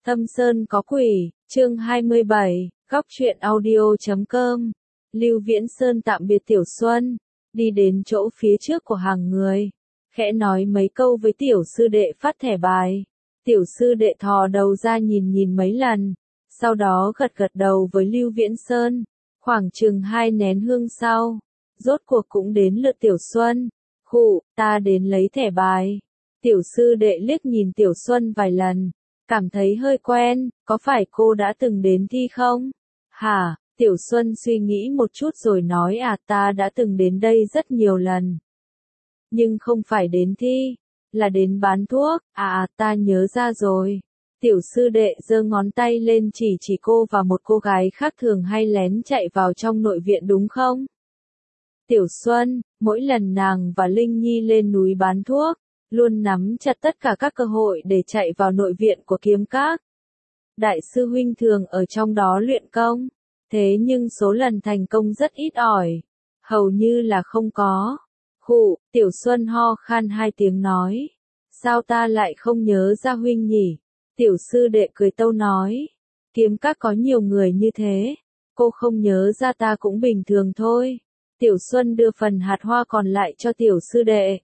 Thâm Sơn có quỷ, chương 27, góc truyện audio.com. Lưu Viễn Sơn tạm biệt Tiểu Xuân, đi đến chỗ phía trước của hàng người, khẽ nói mấy câu với tiểu sư đệ phát thẻ bài. Tiểu sư đệ thò đầu ra nhìn mấy lần, sau đó gật đầu với Lưu Viễn Sơn. Khoảng chừng 2 nén hương sau, rốt cuộc cũng đến lượt Tiểu Xuân. Khụ, ta đến lấy thẻ bài. Tiểu sư đệ liếc nhìn Tiểu Xuân vài lần, cảm thấy hơi quen, có phải cô đã từng đến thi không? Hả? Tiểu Xuân suy nghĩ một chút rồi nói ta đã từng đến đây rất nhiều lần. Nhưng không phải đến thi, là đến bán thuốc, ta nhớ ra rồi. Tiểu sư đệ giơ ngón tay lên chỉ cô và một cô gái khác thường hay lén chạy vào trong nội viện đúng không? Tiểu Xuân, mỗi lần nàng và Linh Nhi lên núi bán thuốc, luôn nắm chặt tất cả các cơ hội để chạy vào nội viện của Kiếm Các. Đại sư huynh thường ở trong đó luyện công, thế nhưng số lần thành công rất ít ỏi, hầu như là không có. Khụ, Tiểu Xuân ho khan 2 tiếng nói, sao ta lại không nhớ ra huynh nhỉ? Tiểu sư đệ cười tâu nói, Kiếm Các có nhiều người như thế, cô không nhớ ra ta cũng bình thường thôi. Tiểu Xuân đưa phần hạt hoa còn lại cho tiểu sư đệ.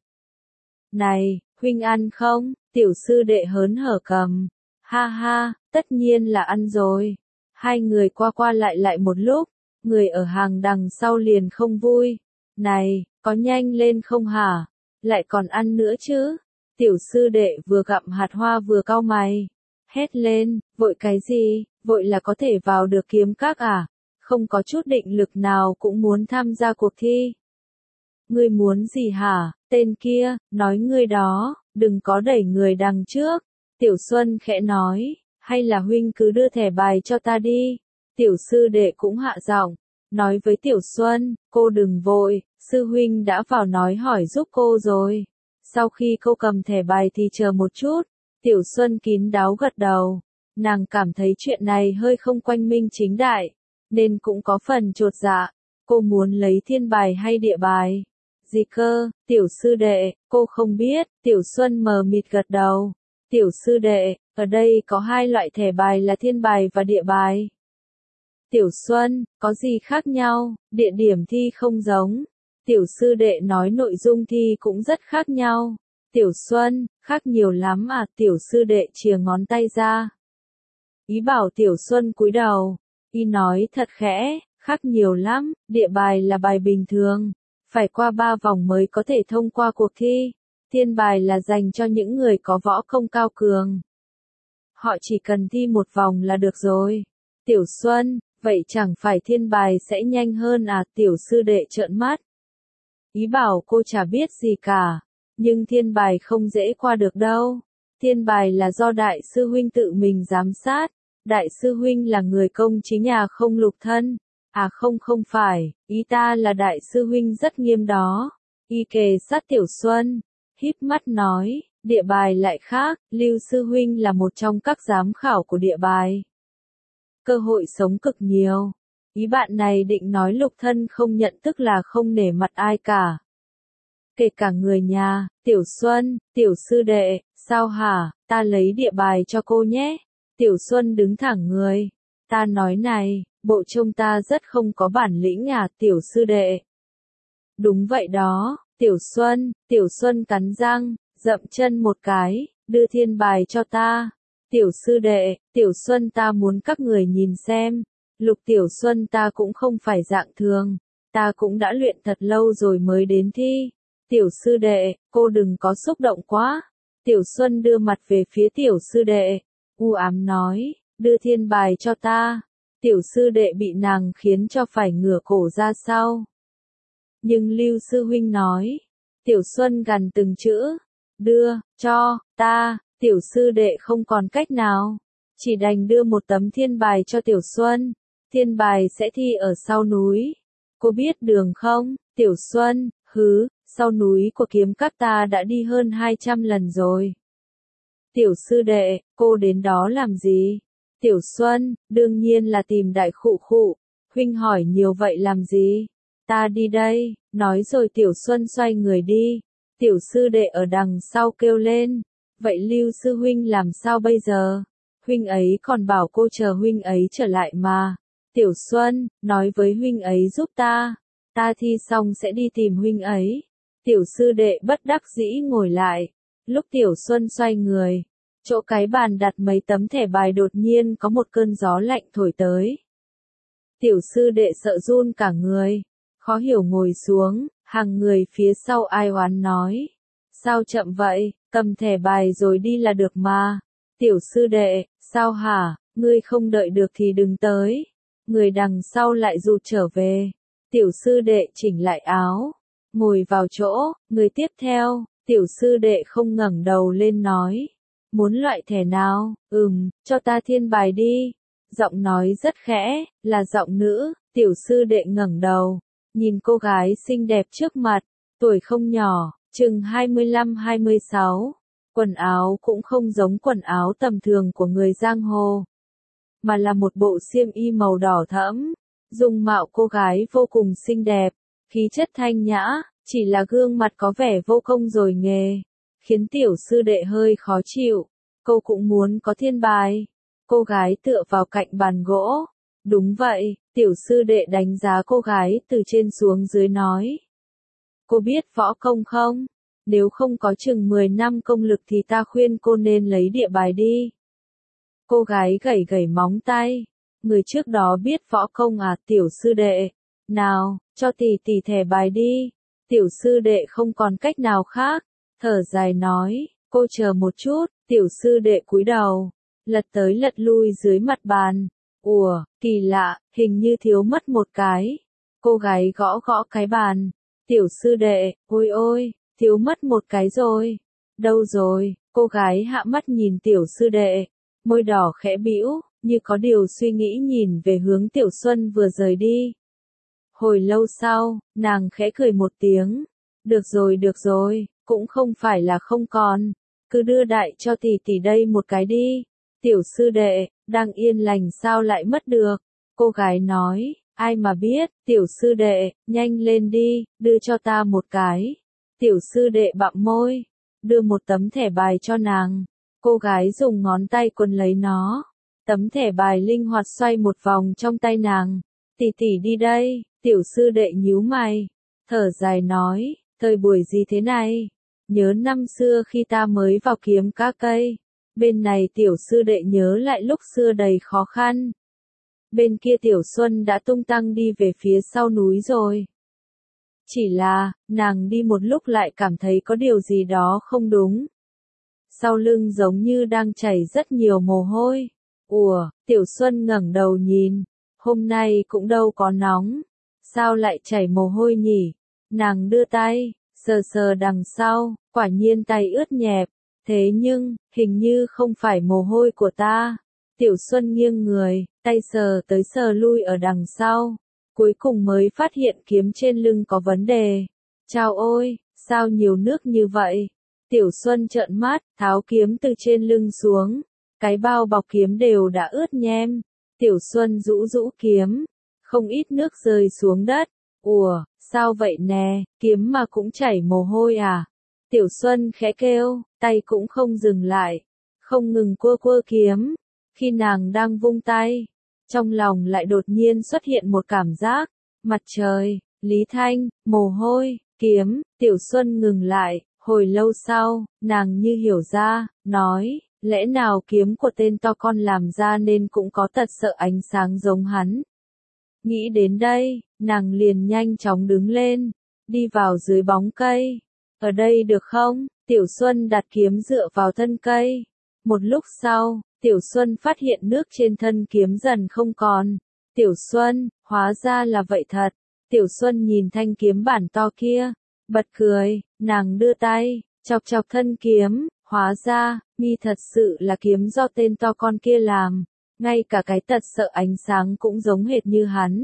Này, huynh ăn không? Tiểu sư đệ hớn hở cầm. Ha ha, tất nhiên là ăn rồi. Hai người qua lại một lúc, người ở hàng đằng sau liền không vui. Này, có nhanh lên không hả? Lại còn ăn nữa chứ? Tiểu sư đệ vừa gặm hạt hoa vừa cau mày. Hét lên, vội cái gì? Vội là có thể vào được Kiếm Các à? Không có chút định lực nào cũng muốn tham gia cuộc thi. Ngươi muốn gì hả? Tên kia, nói ngươi đó, đừng có đẩy người đằng trước. Tiểu Xuân khẽ nói, hay là huynh cứ đưa thẻ bài cho ta đi. Tiểu sư đệ cũng hạ giọng, nói với Tiểu Xuân, cô đừng vội, sư huynh đã vào nói hỏi giúp cô rồi. Sau khi cô cầm thẻ bài thì chờ một chút. Tiểu Xuân kín đáo gật đầu, nàng cảm thấy chuyện này hơi không quanh minh chính đại, nên cũng có phần chột dạ. Cô muốn lấy thiên bài hay địa bài? Gì cơ? Tiểu sư đệ, cô không biết. Tiểu Xuân mờ mịt gật đầu. Tiểu sư đệ, ở đây có 2 loại thẻ bài là thiên bài và địa bài. Tiểu Xuân, có gì khác nhau? Địa điểm thi không giống. Tiểu sư đệ nói nội dung thi cũng rất khác nhau. Tiểu Xuân, khác nhiều lắm à? Tiểu sư đệ chìa ngón tay ra, ý bảo Tiểu Xuân cúi đầu. Y nói thật khẽ, khác nhiều lắm. Địa bài là bài bình thường, phải qua 3 vòng mới có thể thông qua cuộc thi. Thiên bài là dành cho những người có võ công cao cường, họ chỉ cần thi 1 vòng là được rồi. Tiểu Xuân, vậy chẳng phải thiên bài sẽ nhanh hơn à? Tiểu sư đệ trợn mắt, ý bảo cô chả biết gì cả. Nhưng thiên bài không dễ qua được đâu. Thiên bài là do đại sư huynh tự mình giám sát. Đại sư huynh là người công chính không lục thân. Không phải, ý ta là đại sư huynh rất nghiêm đó. Y kề sát Tiểu Xuân, híp mắt nói, địa bài lại khác. Lưu sư huynh là một trong các giám khảo của địa bài, cơ hội sống cực nhiều. Ý bạn này định nói lục thân không nhận tức là không nể mặt ai cả, kể cả người nhà. Tiểu Xuân, tiểu sư đệ, sao hả? Ta lấy địa bài cho cô nhé. Tiểu Xuân đứng thẳng người, ta nói này, bộ trông ta rất không có bản lĩnh tiểu sư đệ? Đúng vậy đó. Tiểu Xuân cắn răng, dậm chân một cái, đưa thiên bài cho ta. Tiểu sư đệ, Tiểu Xuân ta muốn các người nhìn xem, Lục Tiểu Xuân ta cũng không phải dạng thường, ta cũng đã luyện thật lâu rồi mới đến thi. Tiểu sư đệ, cô đừng có xúc động quá. Tiểu Xuân đưa mặt về phía tiểu sư đệ, u ám nói, đưa thiên bài cho ta. Tiểu sư đệ bị nàng khiến cho phải ngửa cổ ra sau. Nhưng Lưu sư huynh nói, Tiểu Xuân gằn từng chữ, đưa, cho, ta. Tiểu sư đệ không còn cách nào, chỉ đành đưa một tấm thiên bài cho Tiểu Xuân. Thiên bài sẽ thi ở sau núi. Cô biết đường không? Tiểu Xuân, sau núi của Kiếm Các ta đã đi hơn 200 lần rồi. Tiểu sư đệ, cô đến đó làm gì? Tiểu Xuân, đương nhiên là tìm đại khụ. Huynh hỏi nhiều vậy làm gì? Ta đi đây. Nói rồi Tiểu Xuân xoay người đi. Tiểu sư đệ ở đằng sau kêu lên, vậy Lưu sư huynh làm sao bây giờ? huynh ấy còn bảo cô chờ huynh ấy trở lại mà. Tiểu Xuân, nói với huynh ấy giúp ta thi xong sẽ đi tìm huynh ấy. Tiểu sư đệ bất đắc dĩ ngồi lại. Lúc Tiểu Xuân xoay người, chỗ cái bàn đặt mấy tấm thẻ bài đột nhiên có một cơn gió lạnh thổi tới. Tiểu sư đệ sợ run cả người, khó hiểu ngồi xuống, hàng người phía sau ai oán nói. Sao chậm vậy, cầm thẻ bài rồi đi là được mà. Tiểu sư đệ, sao hả, ngươi không đợi được thì đừng tới. Người đằng sau lại rụt trở về. Tiểu sư đệ chỉnh lại áo, ngồi vào chỗ, người tiếp theo, tiểu sư đệ không ngẩng đầu lên nói. Muốn loại thẻ nào, cho ta thiên bài đi. Giọng nói rất khẽ, là giọng nữ, tiểu sư đệ ngẩng đầu, nhìn cô gái xinh đẹp trước mặt, tuổi không nhỏ, chừng 25-26. Quần áo cũng không giống quần áo tầm thường của người giang hồ, mà là một bộ xiêm y màu đỏ thẫm. Dung mạo cô gái vô cùng xinh đẹp, khí chất thanh nhã, chỉ là gương mặt có vẻ vô công rồi nghề, khiến tiểu sư đệ hơi khó chịu. Cô cũng muốn có thiên bài. Cô gái tựa vào cạnh bàn gỗ. Đúng vậy, tiểu sư đệ đánh giá cô gái từ trên xuống dưới nói. Cô biết võ công không? Nếu không có chừng 10 năm công lực thì ta khuyên cô nên lấy địa bài đi. Cô gái gẩy gẩy móng tay. Người trước đó biết võ công à, tiểu sư đệ? Nào, cho tỷ tỷ thẻ bài đi. Tiểu sư đệ không còn cách nào khác, thở dài nói, cô chờ một chút. Tiểu sư đệ cúi đầu, lật tới lật lui dưới mặt bàn. Ủa, kỳ lạ, hình như thiếu mất một cái. Cô gái gõ gõ cái bàn. Tiểu sư đệ, ôi ôi, thiếu mất một cái rồi. Đâu rồi? Cô gái hạ mắt nhìn tiểu sư đệ, môi đỏ khẽ bĩu, như có điều suy nghĩ nhìn về hướng Tiểu Xuân vừa rời đi. Hồi lâu sau, nàng khẽ cười một tiếng. Được rồi, cũng không phải là không còn. Cứ đưa đại cho tỷ tỷ đây một cái đi. Tiểu sư đệ, đang yên lành sao lại mất được? Cô gái nói, ai mà biết, tiểu sư đệ, nhanh lên đi, đưa cho ta một cái. Tiểu sư đệ bặm môi, đưa một tấm thẻ bài cho nàng. Cô gái dùng ngón tay quấn lấy nó. Tấm thẻ bài linh hoạt xoay một vòng trong tay nàng. Tỷ tỷ đi đây, tiểu sư đệ nhíu mày, thở dài nói, thời buổi gì thế này? Nhớ năm xưa khi ta mới vào kiếm cá cây. Bên này tiểu sư đệ nhớ lại lúc xưa đầy khó khăn. Bên kia Tiểu Xuân đã tung tăng đi về phía sau núi rồi. Chỉ là, nàng đi một lúc lại cảm thấy có điều gì đó không đúng. Sau lưng giống như đang chảy rất nhiều mồ hôi. Ủa, Tiểu Xuân ngẩng đầu nhìn, hôm nay cũng đâu có nóng. Sao lại chảy mồ hôi nhỉ? Nàng đưa tay, sờ sờ đằng sau, quả nhiên tay ướt nhẹp. Thế nhưng, hình như không phải mồ hôi của ta. Tiểu Xuân nghiêng người, tay sờ tới sờ lui ở đằng sau. Cuối cùng mới phát hiện kiếm trên lưng có vấn đề. Chao ôi, sao nhiều nước như vậy? Tiểu Xuân trợn mắt, tháo kiếm từ trên lưng xuống. Cái bao bọc kiếm đều đã ướt nhem. Tiểu Xuân rũ rũ kiếm. Không ít nước rơi xuống đất. Ủa, sao vậy nè, kiếm mà cũng chảy mồ hôi à? Tiểu Xuân khẽ kêu, tay cũng không dừng lại. Không ngừng cua cua kiếm. Khi nàng đang vung tay, trong lòng lại đột nhiên xuất hiện một cảm giác. Mặt trời, Lý Thanh, mồ hôi, kiếm. Tiểu Xuân ngừng lại. Hồi lâu sau, nàng như hiểu ra, nói, lẽ nào kiếm của tên to con làm ra nên cũng có tật sợ ánh sáng giống hắn. Nghĩ đến đây, nàng liền nhanh chóng đứng lên, đi vào dưới bóng cây. Ở đây được không? Tiểu Xuân đặt kiếm dựa vào thân cây. Một lúc sau, Tiểu Xuân phát hiện nước trên thân kiếm dần không còn. Tiểu Xuân, hóa ra là vậy thật. Tiểu Xuân nhìn thanh kiếm bản to kia, bật cười, nàng đưa tay, chọc chọc thân kiếm, hóa ra, mi thật sự là kiếm do tên to con kia làm, ngay cả cái tật sợ ánh sáng cũng giống hệt như hắn.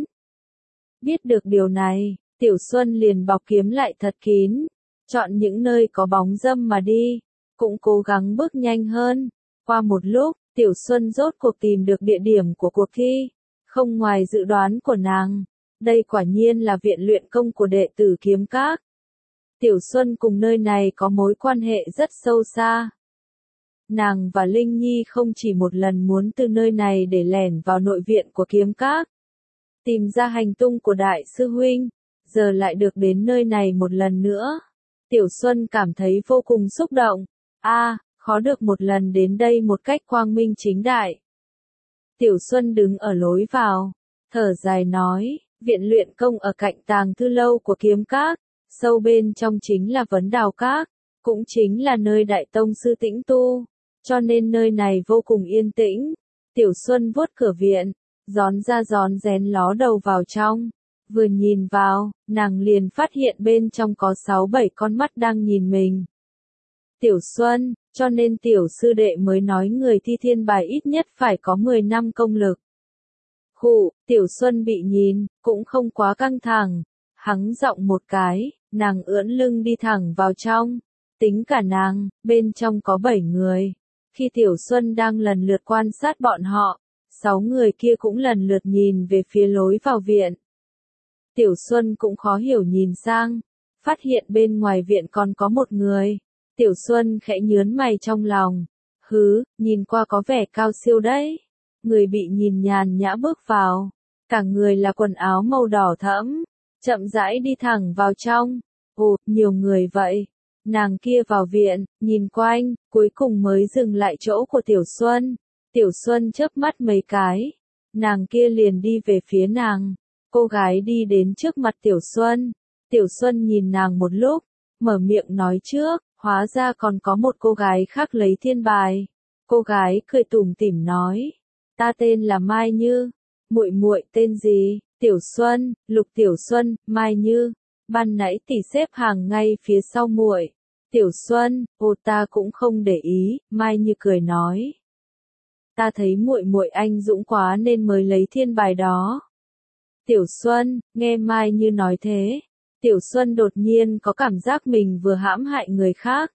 Biết được điều này, Tiểu Xuân liền bọc kiếm lại thật kín, chọn những nơi có bóng râm mà đi, cũng cố gắng bước nhanh hơn. Qua một lúc, Tiểu Xuân rốt cuộc tìm được địa điểm của cuộc thi, không ngoài dự đoán của nàng, đây quả nhiên là viện luyện công của đệ tử kiếm các. Tiểu Xuân cùng nơi này có mối quan hệ rất sâu xa. nàng và Linh Nhi không chỉ một lần muốn từ nơi này để lẻn vào nội viện của kiếm các, tìm ra hành tung của đại sư huynh, giờ lại được đến nơi này một lần nữa. Tiểu Xuân cảm thấy vô cùng xúc động. Khó được một lần đến đây một cách quang minh chính đại. Tiểu Xuân đứng ở lối vào, thở dài nói, viện luyện công ở cạnh tàng thư lâu của kiếm các, sâu bên trong chính là vấn đào các, cũng chính là nơi đại tông sư tĩnh tu, cho nên nơi này vô cùng yên tĩnh. Tiểu Xuân vuốt cửa viện, rón ra rón rén ló đầu vào trong. Vừa nhìn vào, nàng liền phát hiện bên trong có 6-7 con mắt đang nhìn mình. Tiểu Xuân, cho nên tiểu sư đệ mới nói người thi thiên bài ít nhất phải có 10 năm công lực. Tiểu Xuân bị nhìn, cũng không quá căng thẳng, hắng giọng một cái, nàng ưỡn lưng đi thẳng vào trong. Tính cả nàng, bên trong có 7 người. Khi Tiểu Xuân đang lần lượt quan sát bọn họ, 6 người kia cũng lần lượt nhìn về phía lối vào viện. Tiểu Xuân cũng khó hiểu nhìn sang, phát hiện bên ngoài viện còn có một người. Tiểu Xuân khẽ nhướng mày trong lòng. Nhìn qua có vẻ cao siêu đấy. Người bị nhìn nhàn nhã bước vào. Cả người là quần áo màu đỏ thẫm. Chậm rãi đi thẳng vào trong. Nhiều người vậy. Nàng kia vào viện, nhìn quanh, cuối cùng mới dừng lại chỗ của Tiểu Xuân. Tiểu Xuân chớp mắt mấy cái. Nàng kia liền đi về phía nàng. Cô gái đi đến trước mặt Tiểu Xuân. Tiểu Xuân nhìn nàng một lúc, mở miệng nói trước, hóa ra còn có một cô gái khác lấy thiên bài. Cô gái cười tủm tỉm nói, ta tên là Mai Như, muội muội tên gì? Tiểu Xuân, Lục Tiểu Xuân, Mai Như. Ban nãy tỷ xếp hàng ngay phía sau muội. Tiểu Xuân, ta cũng không để ý, Mai Như cười nói. Ta thấy muội muội anh dũng quá nên mới lấy thiên bài đó. Tiểu Xuân, nghe Mai Như nói thế, Tiểu Xuân đột nhiên có cảm giác mình vừa hãm hại người khác.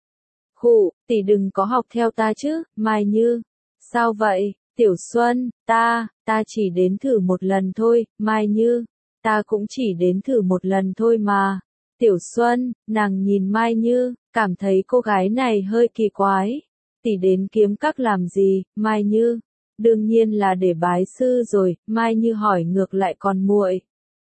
Tỷ đừng có học theo ta chứ, Mai Như. Sao vậy, Tiểu Xuân, ta chỉ đến thử một lần thôi, Mai Như. Ta cũng chỉ đến thử một lần thôi mà. Tiểu Xuân, nàng nhìn Mai Như, cảm thấy cô gái này hơi kỳ quái. Tỷ đến kiếm các làm gì, Mai Như? Đương nhiên là để bái sư rồi, Mai Như hỏi ngược lại còn muội.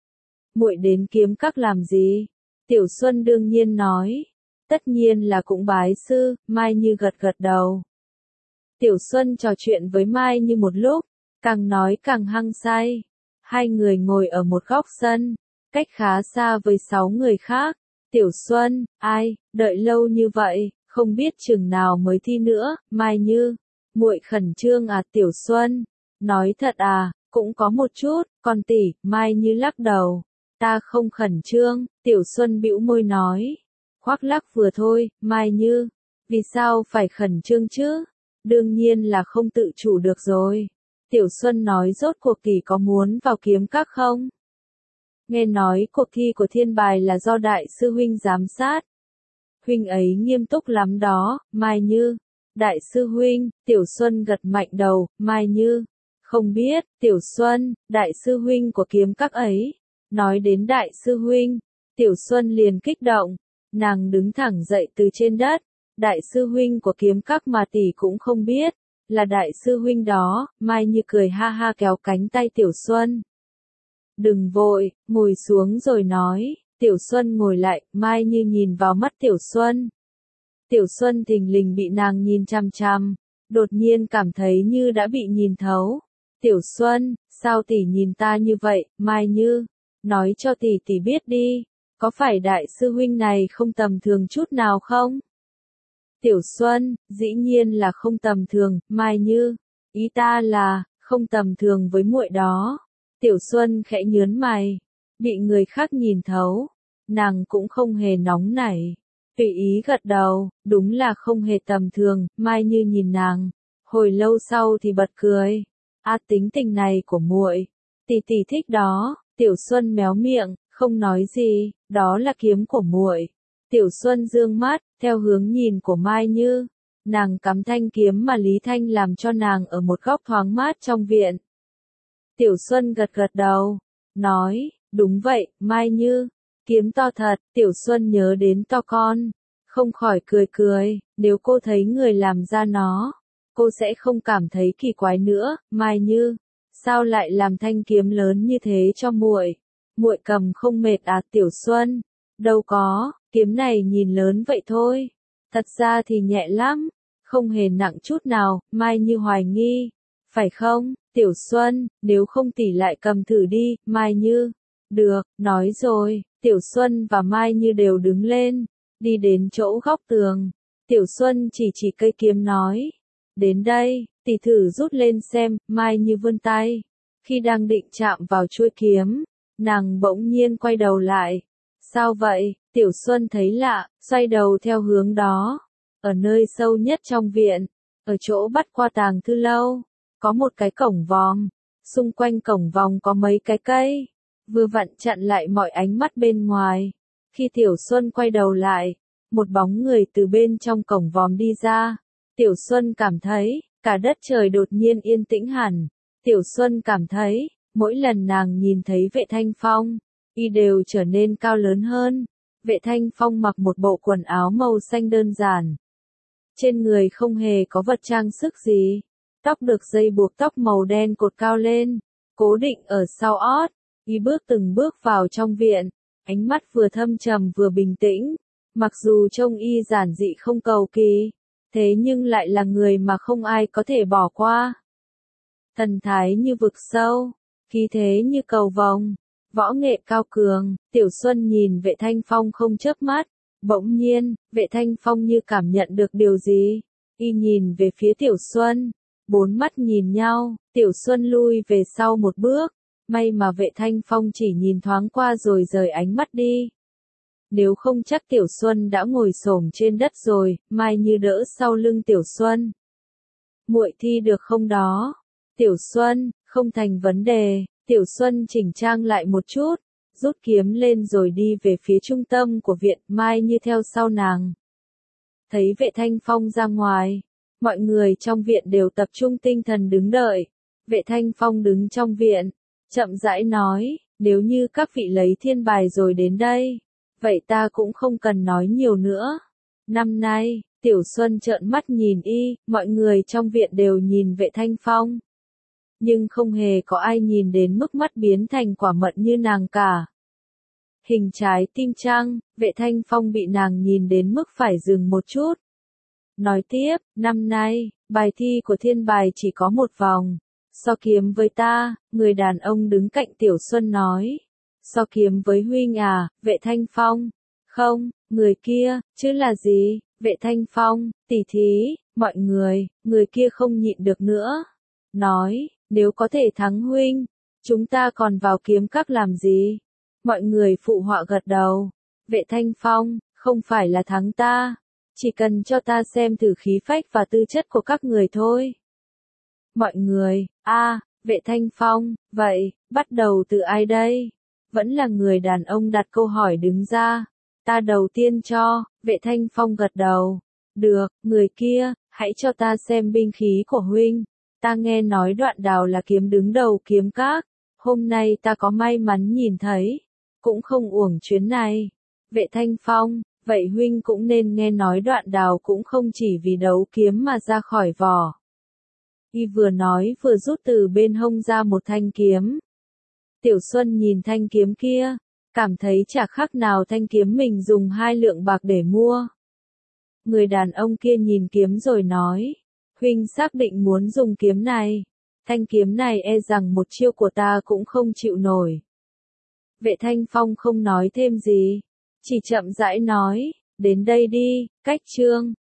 Muội đến kiếm các làm gì? Tiểu Xuân đương nhiên nói. Tất nhiên là cũng bái sư, Mai Như gật gật đầu. Tiểu Xuân trò chuyện với Mai Như một lúc, càng nói càng hăng say. Hai người ngồi ở một góc sân, cách khá xa với 6 người khác. Tiểu Xuân, đợi lâu như vậy, không biết chừng nào mới thi nữa, Mai Như. Muội khẩn trương à Tiểu Xuân? Nói thật à, cũng có một chút, còn tỷ, Mai Như lắc đầu. Ta không khẩn trương, Tiểu Xuân bĩu môi nói. Khoác lác vừa thôi, Mai Như. Vì sao phải khẩn trương chứ? Đương nhiên là không tự chủ được rồi. Tiểu Xuân nói rốt cuộc tỷ có muốn vào kiếm các không? Nghe nói cuộc thi của thiên bài là do đại sư huynh giám sát. Huynh ấy nghiêm túc lắm đó, Mai Như. Đại sư huynh, Tiểu Xuân gật mạnh đầu, Mai Như. Không biết, Tiểu Xuân, đại sư huynh của kiếm các ấy. Nói đến đại sư huynh, Tiểu Xuân liền kích động. Nàng đứng thẳng dậy từ trên đất. Đại sư huynh của kiếm các mà tỷ cũng không biết. Là đại sư huynh đó, Mai Như cười ha ha kéo cánh tay Tiểu Xuân. Đừng vội, ngồi xuống rồi nói. Tiểu Xuân ngồi lại, Mai Như nhìn vào mắt Tiểu Xuân. Tiểu Xuân thình lình bị nàng nhìn chằm chằm, đột nhiên cảm thấy như đã bị nhìn thấu. Tiểu Xuân, sao tỷ nhìn ta như vậy, Mai Như? Nói cho tỷ biết đi, có phải đại sư huynh này không tầm thường chút nào không? Tiểu Xuân, dĩ nhiên là không tầm thường, Mai Như. Ý ta là, không tầm thường với muội đó. Tiểu Xuân khẽ nhướng mày, bị người khác nhìn thấu. Nàng cũng không hề nóng nảy. Tùy ý gật đầu, đúng là không hề tầm thường, Mai Như nhìn nàng. Hồi lâu sau thì bật cười. Tính tình này của muội, tỷ thích đó. Tiểu Xuân méo miệng, không nói gì, đó là kiếm của muội. Tiểu Xuân dương mắt, theo hướng nhìn của Mai Như. Nàng cắm thanh kiếm mà Lý Thanh làm cho nàng ở một góc thoáng mát trong viện. Tiểu Xuân gật gật đầu, nói, đúng vậy, Mai Như. Kiếm to thật, Tiểu Xuân nhớ đến to con. không khỏi cười cười, nếu cô thấy người làm ra nó, cô sẽ không cảm thấy kỳ quái nữa. Mai Như, sao lại làm thanh kiếm lớn như thế cho muội? Muội cầm không mệt à? Tiểu Xuân, đâu có, kiếm này nhìn lớn vậy thôi, thật ra thì nhẹ lắm, không hề nặng chút nào. Mai Như hoài nghi, phải không? Tiểu Xuân, nếu không tỷ lại cầm thử đi. Mai Như, được, nói rồi. Tiểu Xuân và Mai Như đều đứng lên, đi đến chỗ góc tường. Tiểu Xuân chỉ cây kiếm nói, đến đây, tỷ thử rút lên xem. Mai Như vươn tay, khi đang định chạm vào chuôi kiếm, nàng bỗng nhiên quay đầu lại. Sao vậy? Tiểu Xuân thấy lạ, xoay đầu theo hướng đó. Ở nơi sâu nhất trong viện, ở chỗ bắt qua tàng thư lâu, có một cái cổng vòm, xung quanh cổng vòm có mấy cái cây, vừa vặn chặn lại mọi ánh mắt bên ngoài. Khi Tiểu Xuân quay đầu lại, một bóng người từ bên trong cổng vòm đi ra. Tiểu Xuân cảm thấy, cả đất trời đột nhiên yên tĩnh hẳn. Tiểu Xuân cảm thấy, mỗi lần nàng nhìn thấy Vệ Thanh Phong, y đều trở nên cao lớn hơn. Vệ Thanh Phong mặc một bộ quần áo màu xanh đơn giản. Trên người không hề có vật trang sức gì. Tóc được dây buộc tóc màu đen cột cao lên, cố định ở sau ót. Y bước từng bước vào trong viện, ánh mắt vừa thâm trầm vừa bình tĩnh. Mặc dù trông y giản dị không cầu kỳ, thế nhưng lại là người mà không ai có thể bỏ qua. Thần thái như vực sâu, khí thế như cầu vồng, võ nghệ cao cường. Tiểu Xuân nhìn Vệ Thanh Phong không chớp mắt. Bỗng nhiên, Vệ Thanh Phong như cảm nhận được điều gì. Y nhìn về phía Tiểu Xuân, bốn mắt nhìn nhau. Tiểu Xuân lui về sau một bước. May mà Vệ Thanh Phong chỉ nhìn thoáng qua rồi rời ánh mắt đi. Nếu không chắc Tiểu Xuân đã ngồi xổm trên đất rồi. Mai Như đỡ sau lưng Tiểu Xuân. Muội thi được không đó? Tiểu Xuân, không thành vấn đề. Tiểu Xuân chỉnh trang lại một chút, rút kiếm lên rồi đi về phía trung tâm của viện. Mai Như theo sau nàng. Thấy Vệ Thanh Phong ra ngoài, mọi người trong viện đều tập trung tinh thần đứng đợi. Vệ Thanh Phong đứng trong viện, chậm rãi nói, nếu như các vị lấy thiên bài rồi đến đây, vậy ta cũng không cần nói nhiều nữa. Năm nay, Tiểu Xuân trợn mắt nhìn y, mọi người trong viện đều nhìn Vệ Thanh Phong. Nhưng không hề có ai nhìn đến mức mắt biến thành quả mận như nàng cả. Hình trái tim trăng, Vệ Thanh Phong bị nàng nhìn đến mức phải dừng một chút. Nói tiếp, năm nay, bài thi của thiên bài chỉ có một vòng. So kiếm với ta, người đàn ông đứng cạnh Tiểu Xuân nói. So kiếm với huynh à? Vệ Thanh Phong. Không, người kia, chứ là gì? Vệ Thanh Phong, tỷ thí, mọi người kia không nhịn được nữa. Nói, nếu có thể thắng huynh, chúng ta còn vào kiếm các làm gì? Mọi người phụ họa gật đầu. Vệ Thanh Phong, không phải là thắng ta, chỉ cần cho ta xem thử khí phách và tư chất của các người thôi. Mọi người, Vệ Thanh Phong, vậy, bắt đầu từ ai đây? Vẫn là người đàn ông đặt câu hỏi đứng ra. Ta đầu tiên cho. Vệ Thanh Phong gật đầu. Được, người kia, hãy cho ta xem binh khí của huynh. Ta nghe nói Đoạn Đào là kiếm đứng đầu kiếm các. Hôm nay ta có may mắn nhìn thấy, cũng không uổng chuyến này. Vệ Thanh Phong, vậy huynh cũng nên nghe nói Đoạn Đào cũng không chỉ vì đấu kiếm mà ra khỏi vỏ. Y vừa nói vừa rút từ bên hông ra một thanh kiếm. Tiểu Xuân nhìn thanh kiếm kia, cảm thấy chả khác nào thanh kiếm mình dùng 2 lượng bạc để mua. Người đàn ông kia nhìn kiếm rồi nói, huynh xác định muốn dùng kiếm này. Thanh kiếm này e rằng một chiêu của ta cũng không chịu nổi. Vệ Thanh Phong không nói thêm gì, chỉ chậm rãi nói, đến đây đi, cách chương.